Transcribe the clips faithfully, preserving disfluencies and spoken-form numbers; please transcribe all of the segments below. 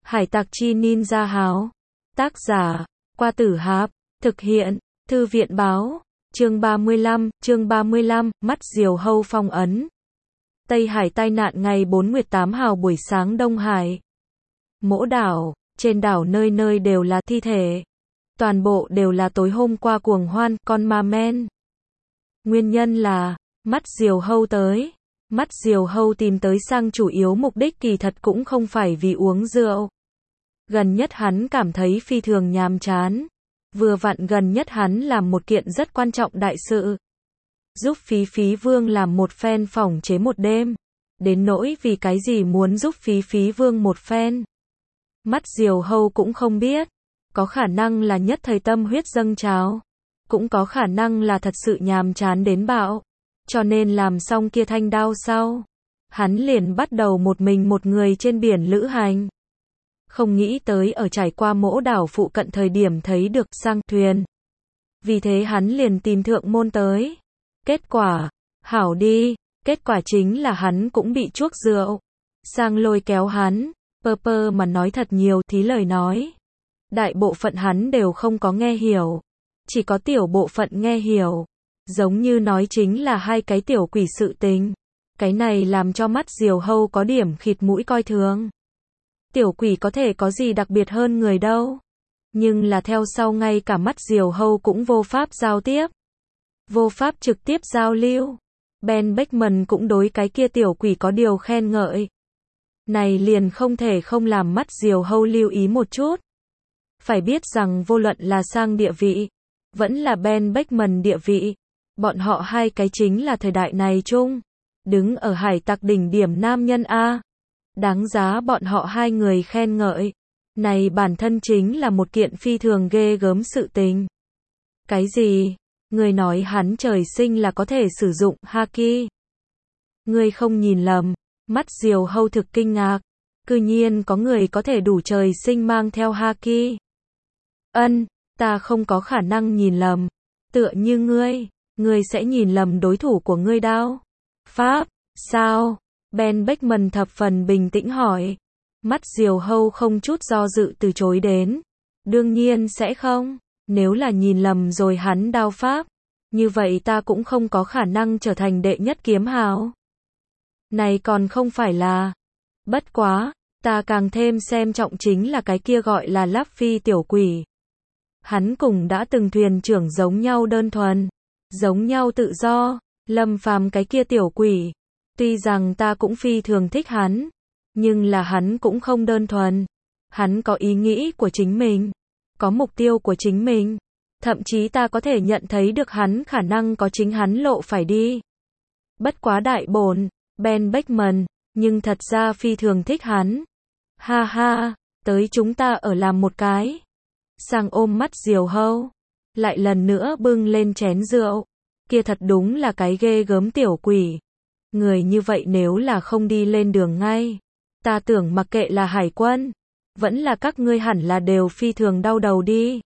Hải tặc chi ninja háo. Tác giả, Qua Tử Hạp. Thực hiện, Thư viện báo. Chương ba mươi lăm, chương ba mươi lăm, mắt diều hâu phong ấn. Tây Hải tai nạn ngày bốn mươi tám hào buổi sáng Đông Hải. Mỗ đảo, trên đảo nơi nơi đều là thi thể. Toàn bộ đều là tối hôm qua cuồng hoan, con ma men. Nguyên nhân là, mắt diều hâu tới. Mắt diều hâu tìm tới Sang chủ yếu mục đích kỳ thật cũng không phải vì uống rượu. Gần nhất hắn cảm thấy phi thường nhàm chán. Vừa vặn gần nhất hắn làm một kiện rất quan trọng đại sự. Giúp Phí Phí Vương làm một phen phỏng chế một đêm. Đến nỗi vì cái gì muốn giúp Phí Phí Vương một phen. Mắt diều hâu cũng không biết. Có khả năng là nhất thời tâm huyết dâng trào. Cũng có khả năng là thật sự nhàm chán đến bạo. Cho nên làm xong kia thanh đao sau. Hắn liền bắt đầu một mình một người trên biển lữ hành. Không nghĩ tới ở trải qua mỗ đảo phụ cận thời điểm thấy được Sang thuyền. Vì thế hắn liền tìm thượng môn tới. Kết quả, hảo đi, kết quả chính là hắn cũng bị chuốc rượu. Sang lôi kéo hắn, pơ pơ mà nói thật nhiều thí lời nói. Đại bộ phận hắn đều không có nghe hiểu. Chỉ có tiểu bộ phận nghe hiểu. Giống như nói chính là hai cái tiểu quỷ sự tình. Cái này làm cho mắt diều hâu có điểm khịt mũi coi thường. Tiểu quỷ có thể có gì đặc biệt hơn người đâu. Nhưng là theo sau ngay cả mắt diều hâu cũng vô pháp giao tiếp. Vô pháp trực tiếp giao lưu. Ben Beckman cũng đối cái kia tiểu quỷ có điều khen ngợi. Này liền không thể không làm mắt diều hâu lưu ý một chút. Phải biết rằng vô luận là Sang địa vị, vẫn là Ben Beckman địa vị. Bọn họ hai cái chính là thời đại này chung. Đứng ở hải tặc đỉnh điểm nam nhân A. Đáng giá bọn họ hai người khen ngợi. Này bản thân chính là một kiện phi thường ghê gớm sự tình. Cái gì? Người nói hắn trời sinh là có thể sử dụng haki. Người không nhìn lầm. Mắt diều hâu thực kinh ngạc. Cư nhiên có người có thể đủ trời sinh mang theo haki. Ân, ta không có khả năng nhìn lầm. Tựa như ngươi, ngươi sẽ nhìn lầm đối thủ của ngươi đao. Pháp, sao? Ben Beckman thập phần bình tĩnh hỏi. Mắt diều hâu không chút do dự từ chối đến. Đương nhiên sẽ không. Nếu là nhìn lầm rồi hắn đao pháp. Như vậy ta cũng không có khả năng trở thành đệ nhất kiếm hào. Này còn không phải là. Bất quá, ta càng thêm xem trọng chính là cái kia gọi là Luffy tiểu quỷ. Hắn cùng đã từng thuyền trưởng giống nhau đơn thuần. Giống nhau tự do. Lâm Phàm cái kia tiểu quỷ. Tuy rằng ta cũng phi thường thích hắn, nhưng là hắn cũng không đơn thuần. Hắn có ý nghĩ của chính mình, có mục tiêu của chính mình. Thậm chí ta có thể nhận thấy được hắn khả năng có chính hắn lộ phải đi. Bất quá đại bổn, Ben Beckman, nhưng thật ra phi thường thích hắn. Ha ha, tới chúng ta ở làm một cái. Sang ôm mắt diều hâu, lại lần nữa bưng lên chén rượu. Kia thật đúng là cái ghê gớm tiểu quỷ. Người như vậy nếu là không đi lên đường ngay, ta tưởng mặc kệ là hải quân, vẫn là các ngươi hẳn là đều phi thường đau đầu đi.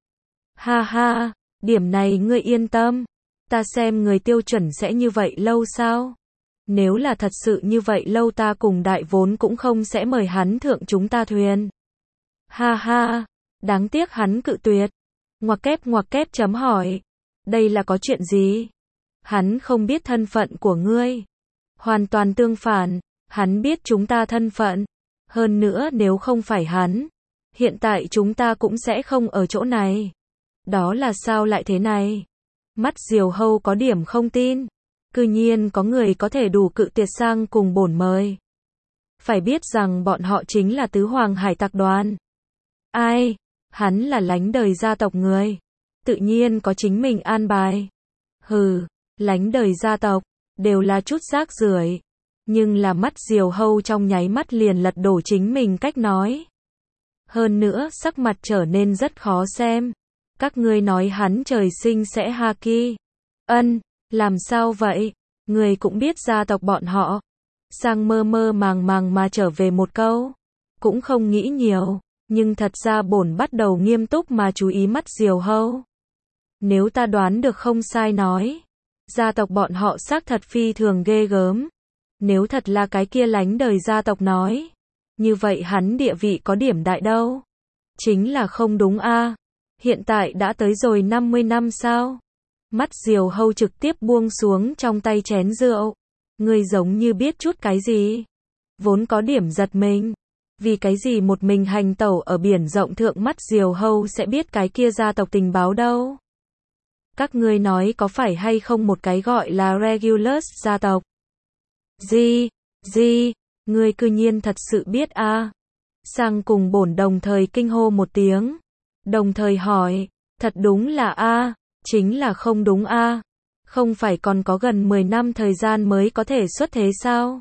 Ha ha, điểm này ngươi yên tâm, ta xem người tiêu chuẩn sẽ như vậy lâu sao? Nếu là thật sự như vậy lâu ta cùng đại vốn cũng không sẽ mời hắn thượng chúng ta thuyền. Ha ha, đáng tiếc hắn cự tuyệt. Ngoặc kép ngoặc kép chấm hỏi, đây là có chuyện gì? Hắn không biết thân phận của ngươi. Hoàn toàn tương phản, hắn biết chúng ta thân phận. Hơn nữa nếu không phải hắn, hiện tại chúng ta cũng sẽ không ở chỗ này. Đó là sao lại thế này? Mắt diều hâu có điểm không tin. Cư nhiên có người có thể đủ cự tuyệt Sang cùng bổn mời. Phải biết rằng bọn họ chính là tứ hoàng hải tặc đoàn. Ai? Hắn là lánh đời gia tộc người. Tự nhiên có chính mình an bài. Hừ, lánh đời gia tộc. Đều là chút rác rưởi. Nhưng là mắt diều hâu trong nháy mắt liền lật đổ chính mình cách nói. Hơn nữa sắc mặt trở nên rất khó xem. Các ngươi nói hắn trời sinh sẽ haki. Ân, làm sao vậy? Người cũng biết gia tộc bọn họ. Sang mơ mơ màng màng mà trở về một câu. Cũng không nghĩ nhiều. Nhưng thật ra bổn bắt đầu nghiêm túc mà chú ý mắt diều hâu. Nếu ta đoán được không sai nói. Gia tộc bọn họ xác thật phi thường ghê gớm. Nếu thật là cái kia lánh đời gia tộc nói. Như vậy hắn địa vị có điểm đại đâu? Chính là không đúng a. Hiện tại đã tới rồi năm mươi năm sao? Mắt Diều Hâu trực tiếp buông xuống trong tay chén rượu. Ngươi giống như biết chút cái gì? Vốn có điểm giật mình. Vì cái gì một mình hành tẩu ở biển rộng thượng mắt Diều Hâu sẽ biết cái kia gia tộc tình báo đâu? Các ngươi nói có phải hay không một cái gọi là Regulus gia tộc? Gì? Gì? Ngươi cư nhiên thật sự biết a? À? Sang cùng bổn đồng thời kinh hô một tiếng. Đồng thời hỏi, thật đúng là a, à, chính là không đúng a. À? Không phải còn có gần mười năm thời gian mới có thể xuất thế sao?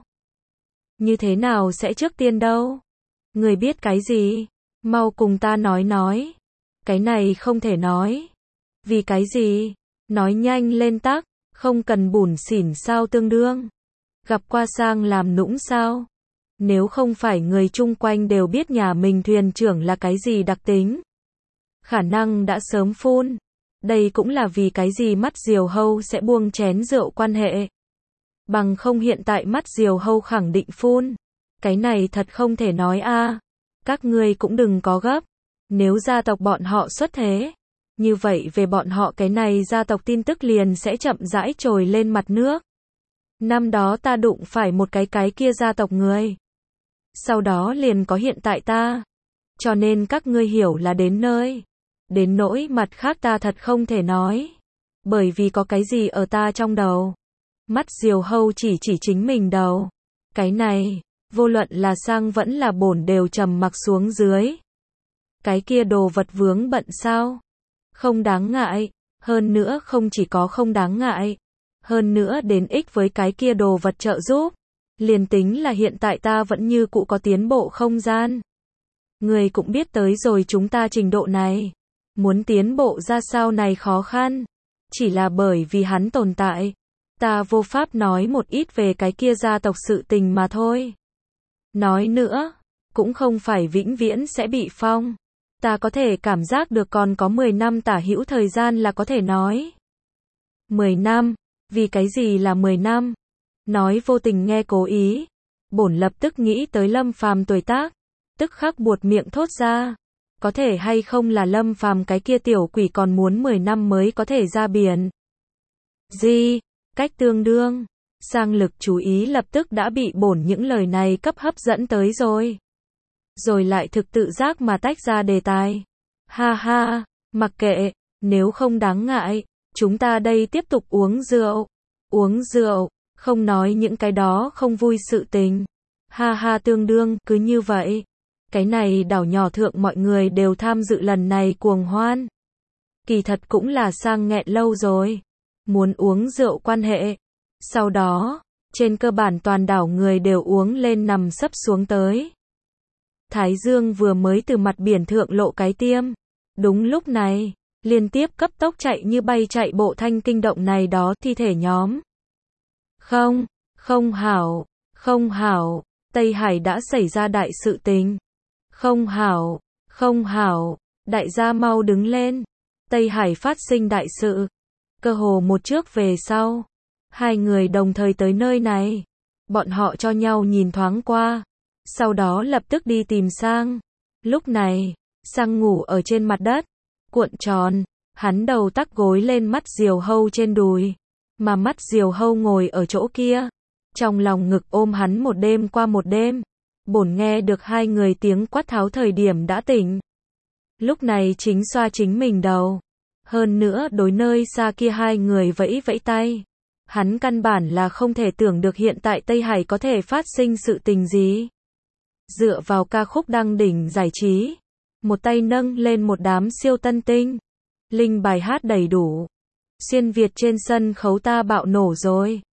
Như thế nào sẽ trước tiên đâu? Người biết cái gì? Mau cùng ta nói nói. Cái này không thể nói. Vì cái gì? Nói nhanh lên tắc, không cần bủn xỉn sao tương đương. Gặp qua sang làm nũng sao? Nếu không phải người chung quanh đều biết nhà mình thuyền trưởng là cái gì đặc tính. Khả năng đã sớm phun. Đây cũng là vì cái gì mắt Diều Hâu sẽ buông chén rượu quan hệ. Bằng không hiện tại mắt Diều Hâu khẳng định phun. Cái này thật không thể nói a. À. Các ngươi cũng đừng có gấp. Nếu gia tộc bọn họ xuất thế, như vậy về bọn họ cái này gia tộc tin tức liền sẽ chậm rãi trồi lên mặt nước. Năm đó ta đụng phải một cái cái kia gia tộc người. Sau đó liền có hiện tại ta. Cho nên các ngươi hiểu là đến nơi. Đến nỗi mặt khác ta thật không thể nói. Bởi vì có cái gì ở ta trong đầu. Mắt Diều Hâu chỉ chỉ chính mình đầu. Cái này, vô luận là sang vẫn là bổn đều trầm mặc xuống dưới. Cái kia đồ vật vướng bận sao? Không đáng ngại. Hơn nữa không chỉ có không đáng ngại. Hơn nữa đến ích với cái kia đồ vật trợ giúp. Liền tính là hiện tại ta vẫn như cũ có tiến bộ không gian. Người cũng biết tới rồi chúng ta trình độ này. Muốn tiến bộ ra sao này khó khăn. Chỉ là bởi vì hắn tồn tại. Ta vô pháp nói một ít về cái kia gia tộc sự tình mà thôi. Nói nữa, cũng không phải vĩnh viễn sẽ bị phong. Ta có thể cảm giác được còn có mười năm tả hữu thời gian là có thể nói. mười năm, vì cái gì là mười năm? Nói vô tình nghe cố ý. Bổn lập tức nghĩ tới Lâm Phàm tuổi tác. Tức khắc buột miệng thốt ra. Có thể hay không là Lâm Phàm cái kia tiểu quỷ còn muốn mười năm mới có thể ra biển. Gì? Cách tương đương. Sang lực chú ý lập tức đã bị bổn những lời này cấp hấp dẫn tới rồi. Rồi lại thực tự giác mà tách ra đề tài. Ha ha, mặc kệ, nếu không đáng ngại, chúng ta đây tiếp tục uống rượu. Uống rượu, không nói những cái đó không vui sự tình. Ha ha tương đương, cứ như vậy. Cái này đảo nhỏ thượng mọi người đều tham dự lần này cuồng hoan. Kỳ thật cũng là sang nghẹn lâu rồi. Muốn uống rượu quan hệ. Sau đó, trên cơ bản toàn đảo người đều uống lên nằm sấp xuống tới. Thái Dương vừa mới từ mặt biển thượng lộ cái tiêm. Đúng lúc này, liên tiếp cấp tốc chạy như bay chạy bộ thanh kinh động này đó thi thể nhóm. Không, không hảo, không hảo, Tây Hải đã xảy ra đại sự tình. Không hảo, không hảo, đại gia mau đứng lên. Tây Hải phát sinh đại sự. Cơ hồ một trước về sau. Hai người đồng thời tới nơi này. Bọn họ cho nhau nhìn thoáng qua. Sau đó lập tức đi tìm Sang. Lúc này, Sang ngủ ở trên mặt đất. Cuộn tròn. Hắn đầu tắc gối lên mắt Diều Hâu trên đùi. Mà mắt Diều Hâu ngồi ở chỗ kia. Trong lòng ngực ôm hắn một đêm qua một đêm. Bổn nghe được hai người tiếng quát tháo thời điểm đã tỉnh. Lúc này chính xoa chính mình đầu. Hơn nữa đối nơi xa kia hai người vẫy vẫy tay. Hắn căn bản là không thể tưởng được hiện tại Tây Hải có thể phát sinh sự tình gì. Dựa vào ca khúc đăng đỉnh giải trí. Một tay nâng lên một đám siêu tân tinh. Linh bài hát đầy đủ. Xuyên Việt trên sân khấu ta bạo nổ rồi.